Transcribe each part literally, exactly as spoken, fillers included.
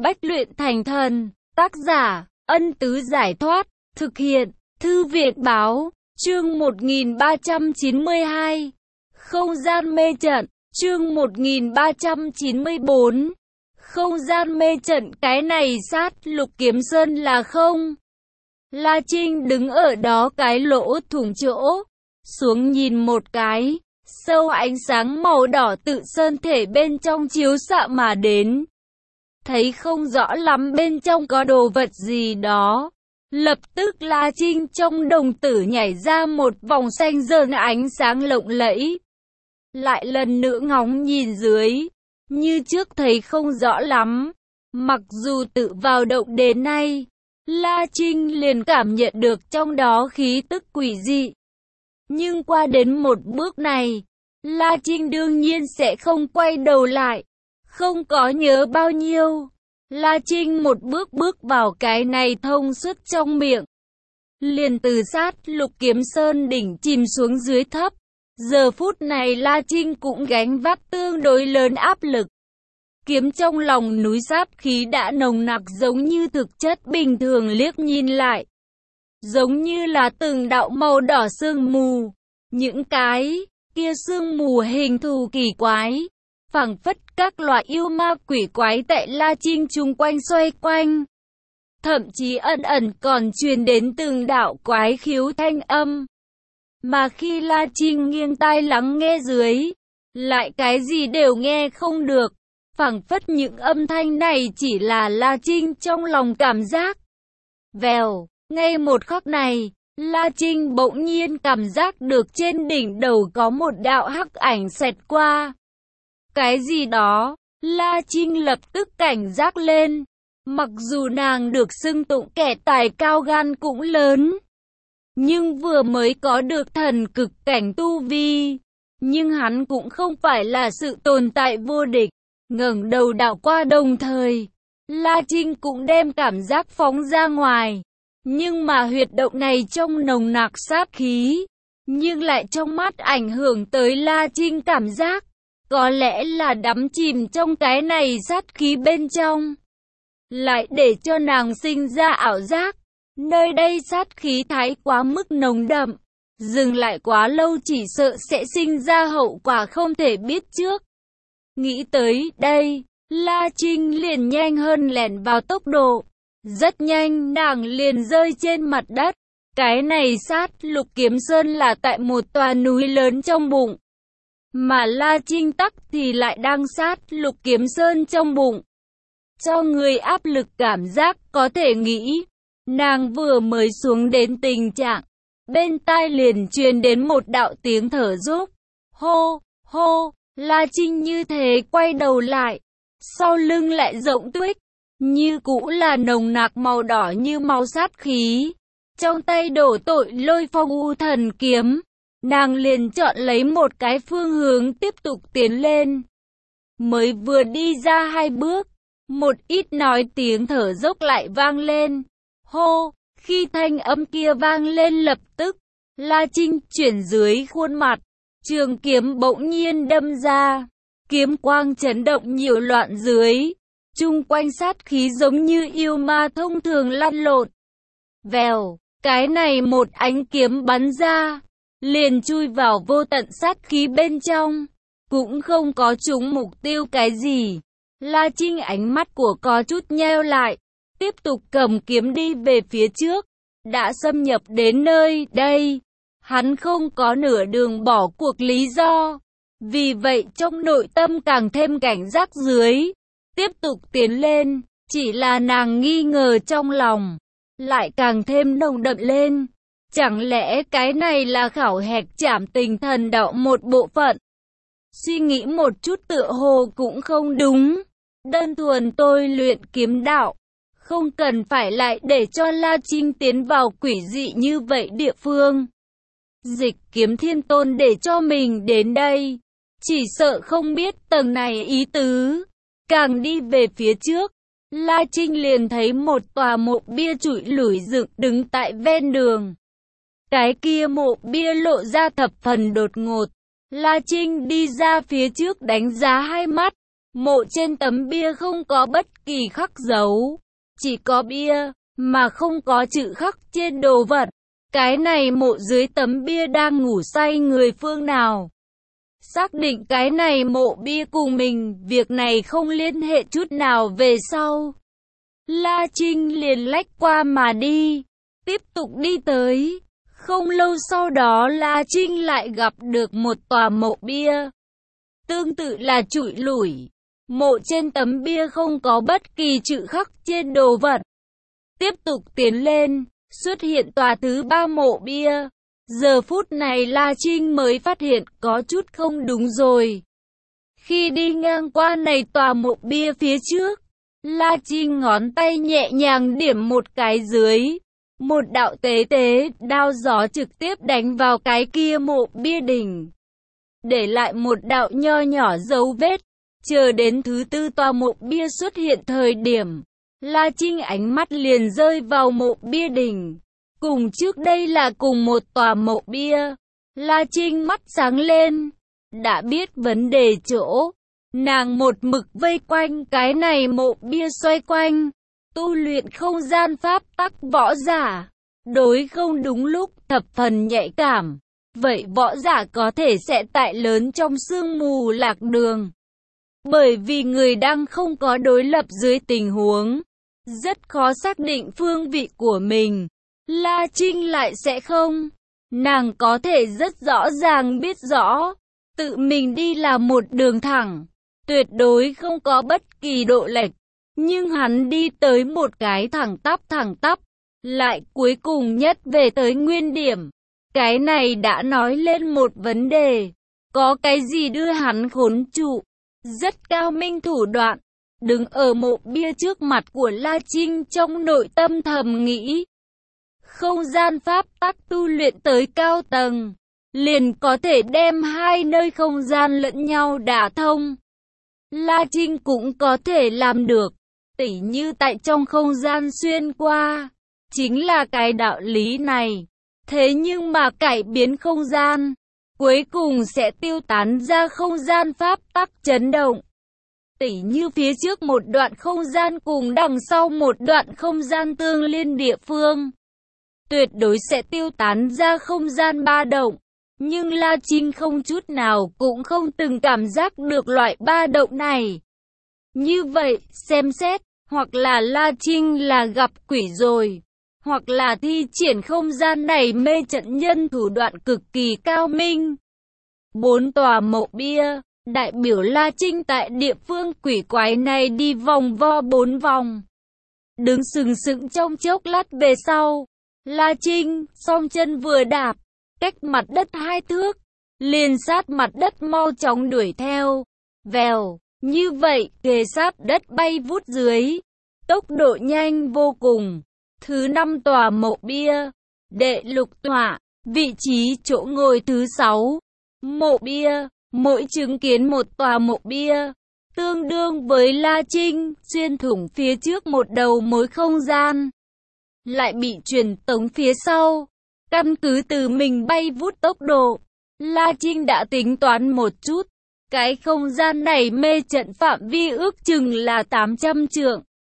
Bách luyện thành thần. Tác giả, Ân Tứ Giải Thoát. Thực hiện, Thư viện Báo. Chương một nghìn ba trăm chín mươi hai. Không gian mê trận. Chương một nghìn ba trăm chín mươi bốn. Không gian mê trận. Cái này sát Lục Kiếm Sơn là không? La Trinh đứng ở đó cái lỗ thủng chỗ, xuống nhìn một cái, sâu ánh sáng màu đỏ tự sơn thể bên trong chiếu xạ mà đến. Thấy không rõ lắm bên trong có đồ vật gì đó. Lập tức La Trinh trong đồng tử nhảy ra một vòng xanh rờn ánh sáng lộng lẫy. Lại lần nữa ngóng nhìn dưới, như trước thấy không rõ lắm. Mặc dù tự vào động đến nay, La Trinh liền cảm nhận được trong đó khí tức quỷ dị. Nhưng qua đến một bước này, La Trinh đương nhiên sẽ không quay đầu lại. Không có nhớ bao nhiêu, La Trinh một bước bước vào cái này thông suốt trong miệng. Liền từ sát Lục Kiếm Sơn đỉnh chìm xuống dưới thấp. Giờ phút này La Trinh cũng gánh vác tương đối lớn áp lực. Kiếm trong lòng núi sát khí đã nồng nặc giống như thực chất bình thường liếc nhìn lại. Giống như là từng đạo màu đỏ sương mù. Những cái kia sương mù hình thù kỳ quái. Phảng phất các loại yêu ma quỷ quái tại La Trinh chung quanh xoay quanh. Thậm chí ẩn ẩn còn truyền đến từng đạo quái khiếu thanh âm. Mà khi La Trinh nghiêng tai lắng nghe dưới, lại cái gì đều nghe không được. Phảng phất những âm thanh này chỉ là La Trinh trong lòng cảm giác. Vèo, ngay một khắc này, La Trinh bỗng nhiên cảm giác được trên đỉnh đầu có một đạo hắc ảnh xẹt qua. Cái gì đó, La Trinh lập tức cảnh giác lên. Mặc dù nàng được xưng tụng kẻ tài cao gan cũng lớn, nhưng vừa mới có được thần cực cảnh tu vi. Nhưng hắn cũng không phải là sự tồn tại vô địch. Ngẩng đầu đảo qua đồng thời, La Trinh cũng đem cảm giác phóng ra ngoài. Nhưng mà huyệt động này trong nồng nặc sát khí, nhưng lại trong mắt ảnh hưởng tới La Trinh cảm giác. Có lẽ là đắm chìm trong cái này sát khí bên trong, lại để cho nàng sinh ra ảo giác. Nơi đây sát khí thái quá mức nồng đậm, dừng lại quá lâu chỉ sợ sẽ sinh ra hậu quả không thể biết trước. Nghĩ tới đây, La Trinh liền nhanh hơn lẻn vào tốc độ. Rất nhanh nàng liền rơi trên mặt đất. Cái này sát Lục Kiếm Sơn là tại một tòa núi lớn trong bụng, mà La Trinh tắc thì lại đang sát Lục Kiếm Sơn trong bụng. Cho người áp lực cảm giác có thể nghĩ. Nàng vừa mới xuống đến tình trạng, bên tai liền truyền đến một đạo tiếng thở dốc. Hô, hô, La Trinh như thế quay đầu lại. Sau lưng lại rộng tuếch, như cũ là nồng nặc màu đỏ như màu sát khí. Trong tay đổ tội Lôi Phong U Thần Kiếm. Nàng liền chọn lấy một cái phương hướng tiếp tục tiến lên. Mới vừa đi ra hai bước, một ít nói tiếng thở dốc lại vang lên. Hô, khi thanh âm kia vang lên lập tức, La Trinh chuyển dưới khuôn mặt, trường kiếm bỗng nhiên đâm ra. Kiếm quang chấn động nhiều loạn dưới, chung quanh sát khí giống như yêu ma thông thường lăn lộn. Vèo, cái này một ánh kiếm bắn ra, liền chui vào vô tận sát khí bên trong, cũng không có trúng mục tiêu cái gì. La Trinh ánh mắt của có chút nheo lại, tiếp tục cầm kiếm đi về phía trước. Đã xâm nhập đến nơi đây, hắn không có nửa đường bỏ cuộc lý do. Vì vậy trong nội tâm càng thêm cảnh giác dưới, tiếp tục tiến lên. Chỉ là nàng nghi ngờ trong lòng, lại càng thêm nồng đậm lên. Chẳng lẽ cái này là khảo hạch trảm tình thần đạo một bộ phận? Suy nghĩ một chút tựa hồ cũng không đúng. Đơn thuần tôi luyện kiếm đạo, không cần phải lại để cho La Trinh tiến vào quỷ dị như vậy địa phương. Dịch Kiếm Thiên Tôn để cho mình đến đây, chỉ sợ không biết tầng này ý tứ. Càng đi về phía trước, La Trinh liền thấy một tòa mộ bia trụi lủi dựng đứng tại ven đường. Cái kia mộ bia lộ ra thập phần đột ngột. La Trinh đi ra phía trước đánh giá hai mắt, Mộ trên tấm bia không có bất kỳ khắc dấu, chỉ có bia, mà không có chữ khắc trên đồ vật. Cái này mộ dưới tấm bia đang ngủ say người phương nào? Xác định cái này mộ bia cùng mình, việc này không liên hệ chút nào về sau. La Trinh liền lách qua mà đi, tiếp tục đi tới. Không lâu sau đó La Trinh lại gặp được một tòa mộ bia. Tương tự là trụi lủi. Mộ trên tấm bia không có bất kỳ chữ khắc trên đồ vật. Tiếp tục tiến lên, xuất hiện tòa thứ ba mộ bia. Giờ phút này La Trinh mới phát hiện có chút không đúng rồi. Khi đi ngang qua này tòa mộ bia phía trước, La Trinh ngón tay nhẹ nhàng điểm một cái dưới. Một đạo tế tế, đao gió trực tiếp đánh vào cái kia mộ bia đỉnh, để lại một đạo nho nhỏ dấu vết. Chờ đến thứ tư tòa mộ bia xuất hiện thời điểm, La Trinh ánh mắt liền rơi vào mộ bia đỉnh. Cùng trước đây là cùng một tòa mộ bia. La Trinh mắt sáng lên, đã biết vấn đề chỗ. Nàng một mực vây quanh cái này mộ bia xoay quanh, tu luyện không gian pháp tắc võ giả. Đối không đúng lúc, thập phần nhạy cảm. Vậy võ giả có thể sẽ tại lớn trong sương mù lạc đường. Bởi vì người đang không có đối lập dưới tình huống, rất khó xác định phương vị của mình. La Trinh lại sẽ không. Nàng có thể rất rõ ràng biết rõ, tự mình đi là một đường thẳng, tuyệt đối không có bất kỳ độ lệch. Nhưng hắn đi tới một cái thẳng tắp thẳng tắp, lại cuối cùng nhất về tới nguyên điểm. Cái này đã nói lên một vấn đề. Có cái gì đưa hắn khốn trụ? Rất cao minh thủ đoạn. Đứng ở mộ bia trước mặt của La Trinh trong nội tâm thầm nghĩ. Không gian pháp tắc tu luyện tới cao tầng, liền có thể đem hai nơi không gian lẫn nhau đả thông. La Trinh cũng có thể làm được, tỉ như tại trong không gian xuyên qua. Chính là cái đạo lý này. Thế nhưng mà cải biến không gian, cuối cùng sẽ tiêu tán ra không gian pháp tắc chấn động. Tỉ như phía trước một đoạn không gian cùng đằng sau một đoạn không gian tương liên địa phương, tuyệt đối sẽ tiêu tán ra không gian ba động. Nhưng La Trinh không chút nào cũng không từng cảm giác được loại ba động này. Như vậy, xem xét, hoặc là La Trinh là gặp quỷ rồi, hoặc là thi triển không gian này mê trận nhân thủ đoạn cực kỳ cao minh. Bốn tòa mộ bia, đại biểu La Trinh tại địa phương quỷ quái này đi vòng vo bốn vòng. Đứng sừng sững trong chốc lát về sau, La Trinh, song chân vừa đạp, cách mặt đất hai thước, liền sát mặt đất mau chóng đuổi theo. Vèo, như vậy, kề sát đất bay vút dưới, tốc độ nhanh vô cùng. Thứ năm tòa mộ bia, đệ lục tọa, vị trí chỗ ngồi thứ sáu. Mộ bia, mỗi chứng kiến một tòa mộ bia, tương đương với La Trinh, xuyên thủng phía trước một đầu mối không gian, lại bị truyền tống phía sau. Căn cứ từ mình bay vút tốc độ, La Trinh đã tính toán một chút, cái không gian này mê trận phạm vi ước chừng là tám trăm trượng.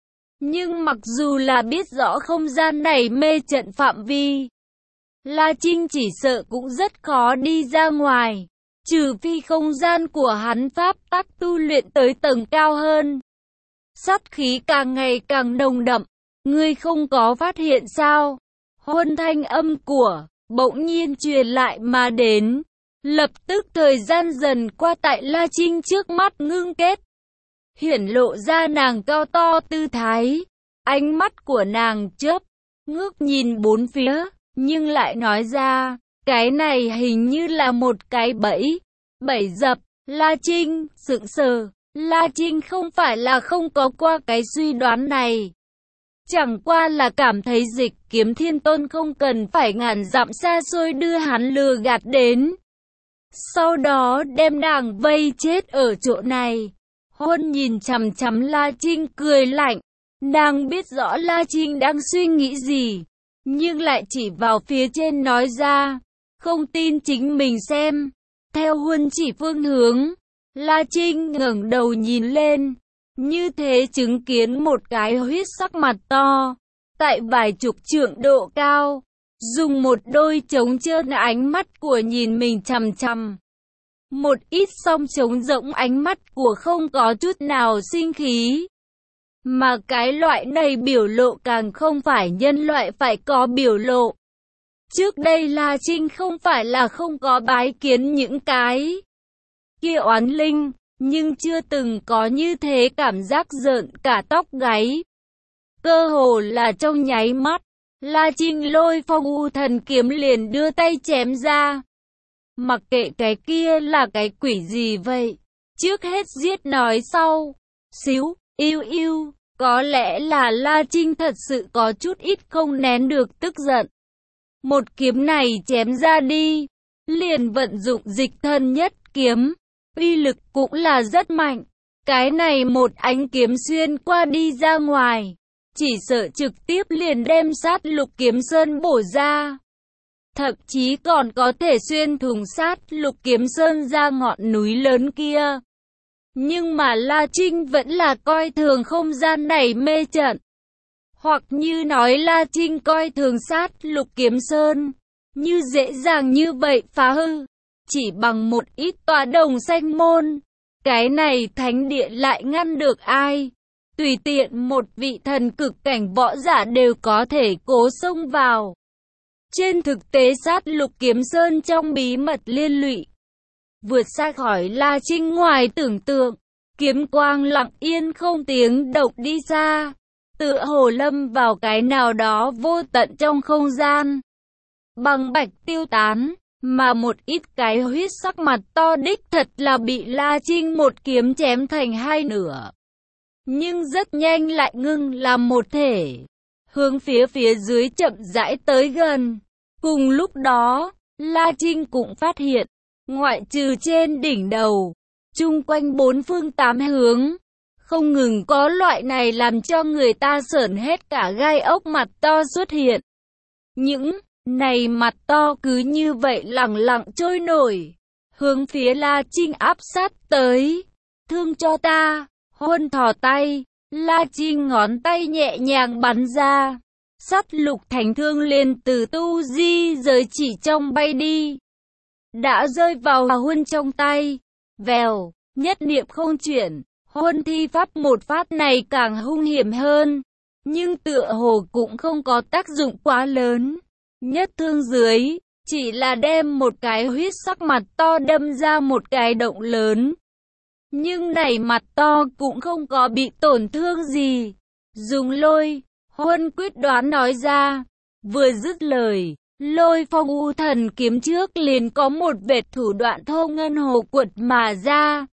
Nhưng mặc dù là biết rõ không gian này mê trận phạm vi, La Trinh chỉ sợ cũng rất khó đi ra ngoài, trừ phi không gian của hắn pháp tắc tu luyện tới tầng cao hơn. Sát khí càng ngày càng nồng đậm, ngươi không có phát hiện sao? Huân thanh âm của bỗng nhiên truyền lại mà đến. Lập tức thời gian dần qua tại La Trinh trước mắt ngưng kết, hiển lộ ra nàng cao to tư thái. Ánh mắt của nàng chớp, ngước nhìn bốn phía, nhưng lại nói ra, cái này hình như là một cái bẫy, bẫy dập. La Trinh sững sờ, La Trinh không phải là không có qua cái suy đoán này. Chẳng qua là cảm thấy Dịch Kiếm Thiên Tôn không cần phải ngàn dặm xa xôi đưa hắn lừa gạt đến, sau đó đem nàng vây chết ở chỗ này. Huân nhìn chằm chằm La Trinh cười lạnh. Nàng biết rõ La Trinh đang suy nghĩ gì, nhưng lại chỉ vào phía trên nói ra, không tin chính mình xem. Theo Huân chỉ phương hướng, La Trinh ngẩng đầu nhìn lên, như thế chứng kiến một cái huyết sắc mặt to, tại vài chục trượng độ cao, dùng một đôi trống trơn ánh mắt của nhìn mình chằm chằm. Một ít song trống rỗng ánh mắt của không có chút nào sinh khí. Mà cái loại này biểu lộ càng không phải nhân loại phải có biểu lộ. Trước đây La Trinh không phải là không có bái kiến những cái kia oán linh, nhưng chưa từng có như thế cảm giác rợn cả tóc gáy. Cơ hồ là trong nháy mắt, La Trinh lôi Phong U Thần kiếm liền đưa tay chém ra. Mặc kệ cái kia là cái quỷ gì vậy, trước hết giết nói sau. Xíu, yêu yêu, có lẽ là La Trinh thật sự có chút ít không nén được tức giận. Một kiếm này chém ra đi, liền vận dụng dịch thân nhất kiếm, uy lực cũng là rất mạnh. Cái này một ánh kiếm xuyên qua đi ra ngoài, chỉ sợ trực tiếp liền đem sát Lục Kiếm Sơn bổ ra. Thậm chí còn có thể xuyên thủng sát Lục Kiếm Sơn ra ngọn núi lớn kia. Nhưng mà La Trinh vẫn là coi thường không gian này mê trận. Hoặc như nói La Trinh coi thường sát Lục Kiếm Sơn, như dễ dàng như vậy phá hư. Chỉ bằng một ít tòa đồng xanh môn, cái này thánh địa lại ngăn được ai? Tùy tiện một vị thần cực cảnh võ giả đều có thể cố xông vào. Trên thực tế sát Lục Kiếm Sơn trong bí mật liên lụy, vượt xa khỏi La Trinh ngoài tưởng tượng. Kiếm quang lặng yên không tiếng động đi xa, tựa hồ lâm vào cái nào đó vô tận trong không gian. Bằng bạch tiêu tán, mà một ít cái huyết sắc mặt to đích thật là bị La Trinh một kiếm chém thành hai nửa. Nhưng rất nhanh lại ngưng làm một thể, hướng phía phía dưới chậm rãi tới gần. Cùng lúc đó, La Trinh cũng phát hiện, ngoại trừ trên đỉnh đầu, chung quanh bốn phương tám hướng, không ngừng có loại này làm cho người ta sởn hết cả gai ốc mặt to xuất hiện. Những này mặt to cứ như vậy lẳng lặng trôi nổi, hướng phía La Trinh áp sát tới. Thương cho ta, Huân thò tay, La Trinh ngón tay nhẹ nhàng bắn ra. Sát lục thành thương liền từ tu di giới chỉ trong bay đi, đã rơi vào Huân trong tay. Vèo, nhất niệm không chuyển, Huân thi pháp một phát này càng hung hiểm hơn, nhưng tựa hồ cũng không có tác dụng quá lớn. Nhất thương dưới, chỉ là đem một cái huyết sắc mặt to đâm ra một cái động lớn. Nhưng này mặt to cũng không có bị tổn thương gì. Dùng lôi, Huân quyết đoán nói ra. Vừa dứt lời, lôi Phong U Thần kiếm trước liền có một vệt thủ đoạn thô ngân hồ quật mà ra.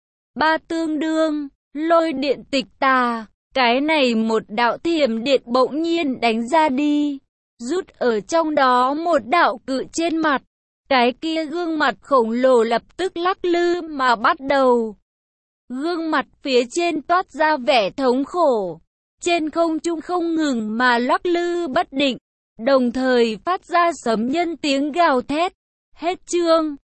Ba tương đương, lôi điện tịch tà, cái này một đạo thiểm điện bỗng nhiên đánh ra đi, rút ở trong đó một đạo cự trên mặt. Cái kia gương mặt khổng lồ lập tức lắc lư mà bắt đầu. Gương mặt phía trên toát ra vẻ thống khổ, trên không trung không ngừng mà lắc lư bất định, đồng thời phát ra sấm nhân tiếng gào thét. Hết chương.